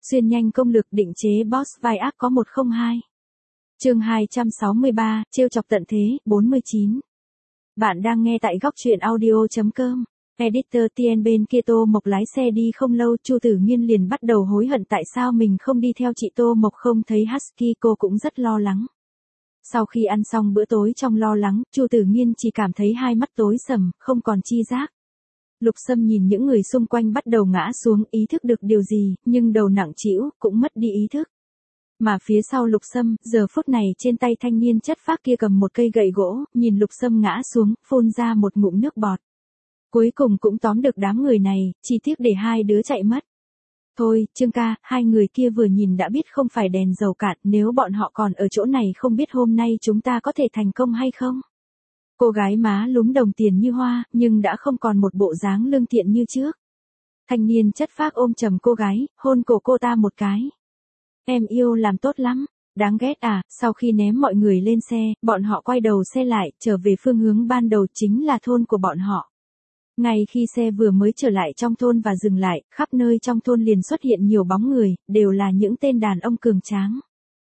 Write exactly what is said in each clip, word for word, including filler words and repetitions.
Xuyên nhanh công lực định chế boss vai ác có một không hai. Chương hai trăm sáu mươi ba, trêu chọc tận thế, bốn mươi chín. Bạn đang nghe tại góc truyện audio chấm com. Editor Tien bên kia Tô Mộc lái xe đi không lâu, Chu Tử Nghiên liền bắt đầu hối hận tại sao mình không đi theo chị Tô Mộc, không thấy Husky cô cũng rất lo lắng. Sau khi ăn xong bữa tối trong lo lắng, Chu Tử Nghiên chỉ cảm thấy hai mắt tối sầm, không còn chi giác. Lục Sâm nhìn những người xung quanh bắt đầu ngã xuống, ý thức được điều gì, nhưng đầu nặng trĩu, cũng mất đi ý thức. Mà phía sau Lục Sâm, giờ phút này trên tay thanh niên chất phác kia cầm một cây gậy gỗ, nhìn Lục Sâm ngã xuống, phun ra một ngụm nước bọt. Cuối cùng cũng tóm được đám người này, chỉ tiếc để hai đứa chạy mất. Thôi, Trương ca, hai người kia vừa nhìn đã biết không phải đèn dầu cạn, nếu bọn họ còn ở chỗ này không biết hôm nay chúng ta có thể thành công hay không. Cô gái má lúm đồng tiền như hoa, nhưng đã không còn một bộ dáng lương thiện như trước. Thanh niên chất phác ôm chầm cô gái, hôn cổ cô ta một cái. Em yêu làm tốt lắm, đáng ghét à. Sau khi ném mọi người lên xe, bọn họ quay đầu xe lại, trở về phương hướng ban đầu, chính là thôn của bọn họ. Ngay khi xe vừa mới trở lại trong thôn và dừng lại, khắp nơi trong thôn liền xuất hiện nhiều bóng người, đều là những tên đàn ông cường tráng.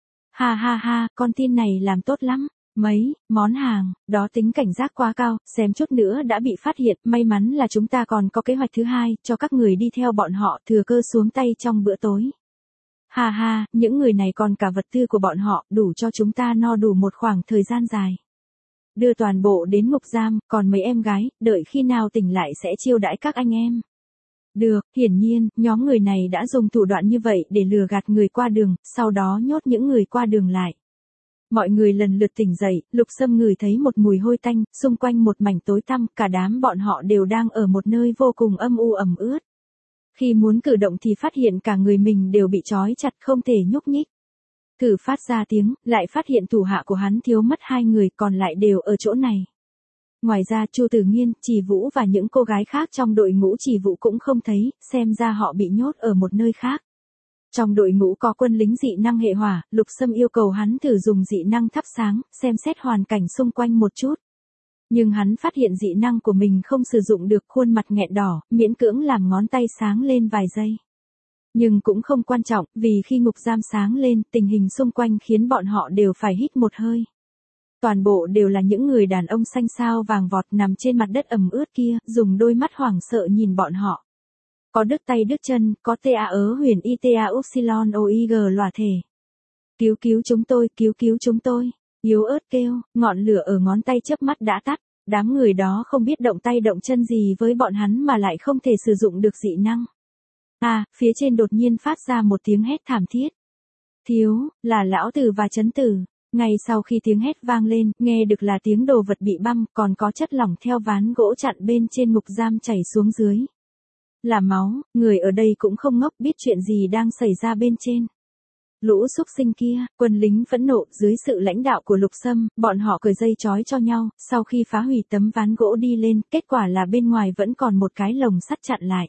Ha ha ha, con tin này làm tốt lắm. Mấy, món hàng, đó tính cảnh giác quá cao, xem chút nữa đã bị phát hiện, may mắn là chúng ta còn có kế hoạch thứ hai, cho các người đi theo bọn họ, thừa cơ xuống tay trong bữa tối. Ha ha, những người này còn cả vật tư của bọn họ, đủ cho chúng ta no đủ một khoảng thời gian dài. Đưa toàn bộ đến ngục giam, còn mấy em gái, đợi khi nào tỉnh lại sẽ chiêu đãi các anh em. Được, hiển nhiên, nhóm người này đã dùng thủ đoạn như vậy để lừa gạt người qua đường, sau đó nhốt những người qua đường lại. Mọi người lần lượt tỉnh dậy, Lục Sâm ngửi thấy một mùi hôi tanh, xung quanh một mảnh tối tăm, cả đám bọn họ đều đang ở một nơi vô cùng âm u ẩm ướt. Khi muốn cử động thì phát hiện cả người mình đều bị trói chặt, không thể nhúc nhích. Thử phát ra tiếng, lại phát hiện thủ hạ của hắn thiếu mất hai người, còn lại đều ở chỗ này. Ngoài ra Chu Tử Nghiên, Trì Vũ và những cô gái khác trong đội ngũ Trì Vũ cũng không thấy, xem ra họ bị nhốt ở một nơi khác. Trong đội ngũ có quân lính dị năng hệ hỏa, Lục Sâm yêu cầu hắn thử dùng dị năng thắp sáng, xem xét hoàn cảnh xung quanh một chút. Nhưng hắn phát hiện dị năng của mình không sử dụng được, khuôn mặt nghẹn đỏ, miễn cưỡng làm ngón tay sáng lên vài giây. Nhưng cũng không quan trọng, vì khi ngục giam sáng lên, tình hình xung quanh khiến bọn họ đều phải hít một hơi. Toàn bộ đều là những người đàn ông xanh xao vàng vọt nằm trên mặt đất ẩm ướt kia, dùng đôi mắt hoảng sợ nhìn bọn họ. Có đứt tay đứt chân, có tê a ớ huyền y tê a upsilon oig lòa thể. Cứu cứu chúng tôi, cứu cứu chúng tôi. Yếu ớt kêu, ngọn lửa ở ngón tay chớp mắt đã tắt. Đám người đó không biết động tay động chân gì với bọn hắn mà lại không thể sử dụng được dị năng. À, phía trên đột nhiên phát ra một tiếng hét thảm thiết. Thiếu, là lão tử và chấn tử. Ngay sau khi tiếng hét vang lên, nghe được là tiếng đồ vật bị băm, còn có chất lỏng theo ván gỗ chặn bên trên ngục giam chảy xuống dưới. Là máu, người ở đây cũng không ngốc, biết chuyện gì đang xảy ra bên trên. Lũ xúc sinh kia, quân lính phẫn nộ, dưới sự lãnh đạo của Lục Sâm, bọn họ cởi dây trói cho nhau, sau khi phá hủy tấm ván gỗ đi lên, kết quả là bên ngoài vẫn còn một cái lồng sắt chặn lại.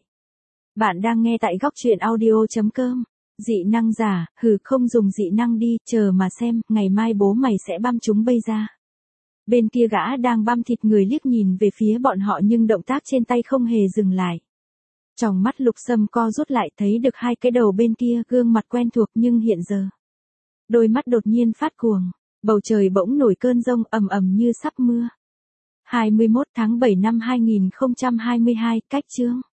Bạn đang nghe tại góc truyện audio chấm com. Dị năng giả, hừ, không dùng dị năng đi, chờ mà xem, ngày mai bố mày sẽ băm chúng bây ra. Bên kia gã đang băm thịt người liếc nhìn về phía bọn họ nhưng động tác trên tay không hề dừng lại. Trong mắt Lục Sâm co rút lại, thấy được hai cái đầu bên kia, gương mặt quen thuộc nhưng hiện giờ. Đôi mắt đột nhiên phát cuồng, bầu trời bỗng nổi cơn giông ầm ầm như sắp mưa. hai mươi mốt tháng bảy năm hai nghìn không trăm hai mươi hai, cách chương.